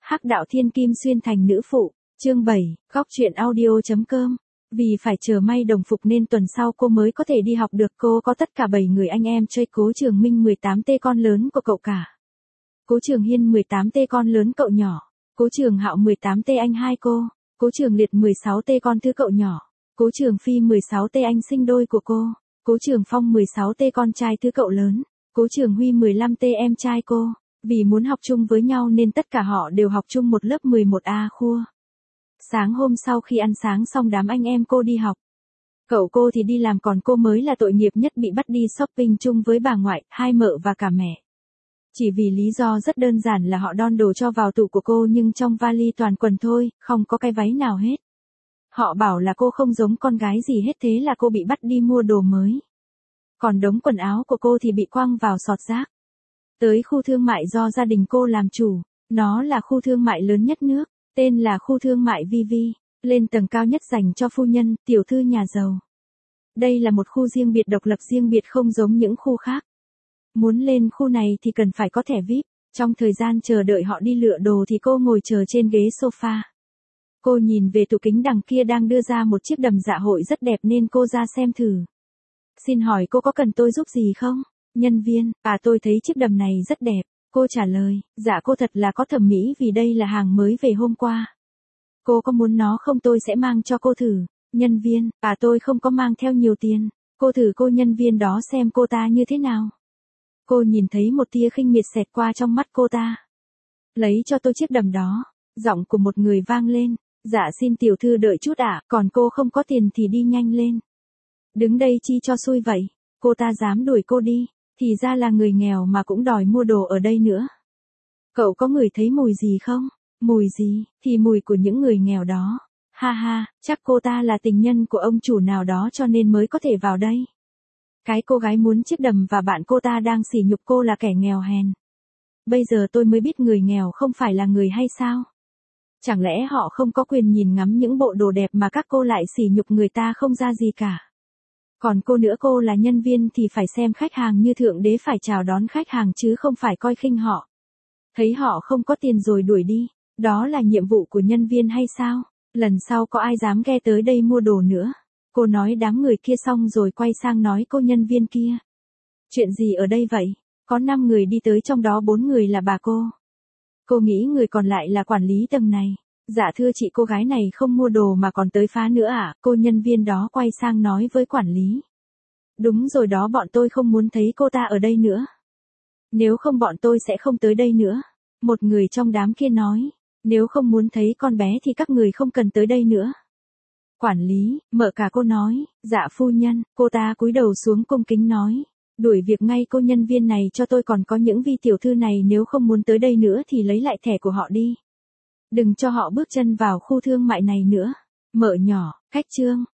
Hắc đạo thiên kim xuyên thành nữ phụ, chương 7, góc truyện audio.com. Vì phải chờ may đồng phục nên tuần sau cô mới có thể đi học được. Cô có tất cả 7 người anh em chơi. Cố Trường Minh 18T con lớn của cậu cả. Cố Trường Hiên 18T con lớn cậu nhỏ. Cố Trường Hạo 18T anh hai cô. Cố Trường Liệt 16T con thứ cậu nhỏ. Cố Trường Phi 16T anh sinh đôi của cô. Cố Trường Phong 16T con trai thứ cậu lớn. Cố Trường Huy 15T em trai cô. Vì muốn học chung với nhau nên tất cả họ đều học chung một lớp 11A khua. Sáng hôm sau khi ăn sáng xong đám anh em cô đi học. Cậu cô thì đi làm còn cô mới là tội nghiệp nhất bị bắt đi shopping chung với bà ngoại, hai mợ và cả mẹ. Chỉ vì lý do rất đơn giản là họ đon đồ cho vào tủ của cô nhưng trong vali toàn quần thôi, không có cái váy nào hết. Họ bảo là cô không giống con gái gì hết thế là cô bị bắt đi mua đồ mới. Còn đống quần áo của cô thì bị quăng vào sọt rác. Tới khu thương mại do gia đình cô làm chủ, nó là khu thương mại lớn nhất nước, tên là khu thương mại Vivi, lên tầng cao nhất dành cho phu nhân, tiểu thư nhà giàu. Đây là một khu riêng biệt độc lập riêng biệt không giống những khu khác. Muốn lên khu này thì cần phải có thẻ VIP, trong thời gian chờ đợi họ đi lựa đồ thì cô ngồi chờ trên ghế sofa. Cô nhìn về tủ kính đằng kia đang đưa ra một chiếc đầm dạ hội rất đẹp nên cô ra xem thử. Xin hỏi cô có cần tôi giúp gì không? Nhân viên, tôi thấy chiếc đầm này rất đẹp. Cô trả lời, dạ cô thật là có thẩm mỹ vì đây là hàng mới về hôm qua. Cô có muốn nó không tôi sẽ mang cho cô thử. Nhân viên, tôi không có mang theo nhiều tiền. Cô thử cô nhân viên đó xem cô ta như thế nào. Cô nhìn thấy một tia khinh miệt xẹt qua trong mắt cô ta. Lấy cho tôi chiếc đầm đó. Giọng của một người vang lên. Dạ xin tiểu thư đợi chút còn cô không có tiền thì đi nhanh lên. Đứng đây chi cho xui vậy. Cô ta dám đuổi cô đi. Thì ra là người nghèo mà cũng đòi mua đồ ở đây nữa. Cậu có ngửi thấy mùi gì không? Mùi gì? Thì mùi của những người nghèo đó. Ha ha, chắc cô ta là tình nhân của ông chủ nào đó cho nên mới có thể vào đây. Cái cô gái muốn chiếc đầm và bạn cô ta đang sỉ nhục cô là kẻ nghèo hèn. Bây giờ tôi mới biết người nghèo không phải là người hay sao? Chẳng lẽ họ không có quyền nhìn ngắm những bộ đồ đẹp mà các cô lại sỉ nhục người ta không ra gì cả? Còn cô nữa, cô là nhân viên thì phải xem khách hàng như thượng đế, phải chào đón khách hàng chứ không phải coi khinh họ. Thấy họ không có tiền rồi đuổi đi, đó là nhiệm vụ của nhân viên hay sao? Lần sau có ai dám ghe tới đây mua đồ nữa? Cô nói đám người kia xong rồi quay sang nói cô nhân viên kia. Chuyện gì ở đây vậy? Có 5 người đi tới trong đó 4 người là bà cô. Cô nghĩ người còn lại là quản lý tầng này. Dạ thưa chị, cô gái này không mua đồ mà còn tới phá nữa Cô nhân viên đó quay sang nói với quản lý. Đúng rồi đó, bọn tôi không muốn thấy cô ta ở đây nữa. Nếu không bọn tôi sẽ không tới đây nữa. Một người trong đám kia nói. Nếu không muốn thấy con bé thì các người không cần tới đây nữa. Quản lý, mợ cả cô nói. Dạ phu nhân. Cô ta cúi đầu xuống cung kính nói. Đuổi việc ngay cô nhân viên này cho tôi, còn có những vị tiểu thư này nếu không muốn tới đây nữa thì lấy lại thẻ của họ đi. Đừng cho họ bước chân vào khu thương mại này nữa. Mợ nhỏ, khách trương.